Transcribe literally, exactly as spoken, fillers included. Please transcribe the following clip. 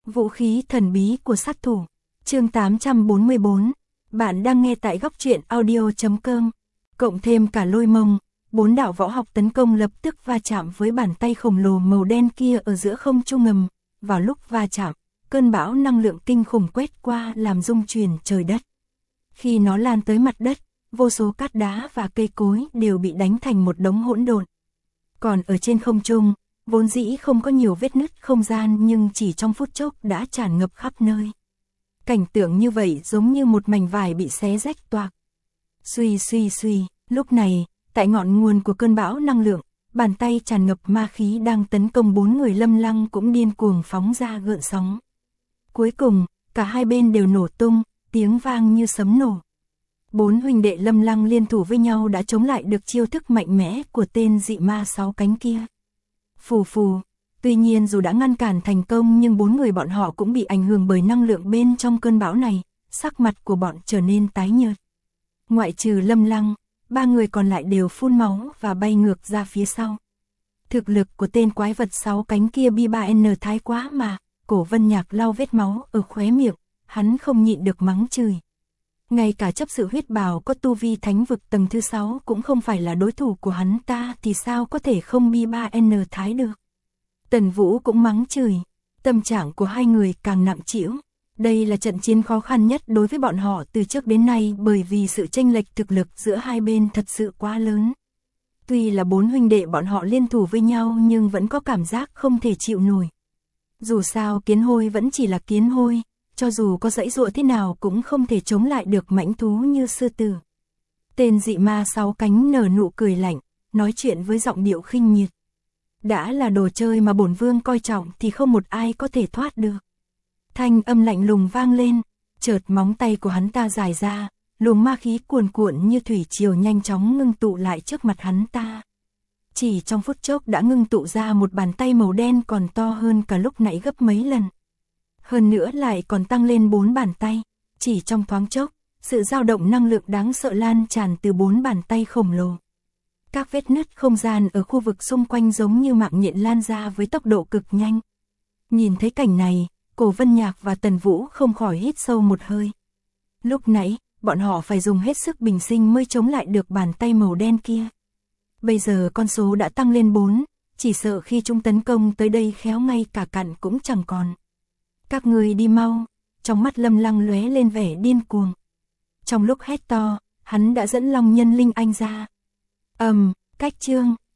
Vũ khí thần bí của sát thủ. Chương tám trăm bốn mươi bốn. Bạn đang nghe tại góc truyện audio chấm com. Cộng thêm cả lôi mông, bốn đạo võ học tấn công lập tức va chạm với bàn tay khổng lồ màu đen kia ở giữa không trung ngầm. Vào lúc va chạm, cơn bão năng lượng kinh khủng quét qua làm rung chuyển trời đất. Khi nó lan tới mặt đất, vô số cát đá và cây cối đều bị đánh thành một đống hỗn độn. Còn ở trên không trung, vốn dĩ không có nhiều vết nứt không gian nhưng chỉ trong phút chốc đã tràn ngập khắp nơi. Cảnh tượng như vậy giống như một mảnh vải bị xé rách toạc. Suy suy suy, lúc này, tại ngọn nguồn của cơn bão năng lượng, bàn tay tràn ngập ma khí đang tấn công bốn người Lâm Lăng cũng điên cuồng phóng ra gợn sóng. Cuối cùng, cả hai bên đều nổ tung, tiếng vang như sấm nổ. Bốn huynh đệ Lâm Lăng liên thủ với nhau đã chống lại được chiêu thức mạnh mẽ của tên dị ma sáu cánh kia. Phù phù, tuy nhiên dù đã ngăn cản thành công nhưng bốn người bọn họ cũng bị ảnh hưởng bởi năng lượng bên trong cơn bão này, sắc mặt của bọn trở nên tái nhợt. Ngoại trừ Lâm Lăng, ba người còn lại đều phun máu và bay ngược ra phía sau. Thực lực của tên quái vật sáu cánh kia B ba N thái quá mà, Cổ Vân Nhạc lau vết máu ở khóe miệng, hắn không nhịn được mắng chửi. Ngay cả chấp sự huyết bào có tu vi thánh vực tầng thứ sáu cũng không phải là đối thủ của hắn ta thì sao có thể không B ba N thái được. Tần Vũ cũng mắng chửi, tâm trạng của hai người càng nặng trĩu. Đây là trận chiến khó khăn nhất đối với bọn họ từ trước đến nay bởi vì sự chênh lệch thực lực giữa hai bên thật sự quá lớn. Tuy là bốn huynh đệ bọn họ liên thủ với nhau nhưng vẫn có cảm giác không thể chịu nổi. Dù sao kiến hôi vẫn chỉ là kiến hôi, cho dù có giãy giụa thế nào cũng không thể chống lại được mãnh thú như sư tử. Tên dị ma sáu cánh nở nụ cười lạnh, nói chuyện với giọng điệu khinh miệt. Đã là đồ chơi mà bổn vương coi trọng thì không một ai có thể thoát được. Thanh âm lạnh lùng vang lên, chợt móng tay của hắn ta dài ra, luồng ma khí cuồn cuộn như thủy triều nhanh chóng ngưng tụ lại trước mặt hắn ta. Chỉ trong phút chốc đã ngưng tụ ra một bàn tay màu đen còn to hơn cả lúc nãy gấp mấy lần. Hơn nữa lại còn tăng lên bốn bàn tay, chỉ trong thoáng chốc, sự dao động năng lượng đáng sợ lan tràn từ bốn bàn tay khổng lồ. Các vết nứt không gian ở khu vực xung quanh giống như mạng nhện lan ra với tốc độ cực nhanh. Nhìn thấy cảnh này, Cổ Vân Nhạc và Tần Vũ không khỏi hít sâu một hơi. Lúc nãy, bọn họ phải dùng hết sức bình sinh mới chống lại được bàn tay màu đen kia. Bây giờ con số đã tăng lên bốn, chỉ sợ khi chúng tấn công tới đây khéo ngay cả cặn cũng chẳng còn. Các người đi mau, trong mắt Lâm Lăng lóe lên vẻ điên cuồng. Trong lúc hét to, hắn đã dẫn Long Nhân Linh Anh ra. Ầm, um, cách chương.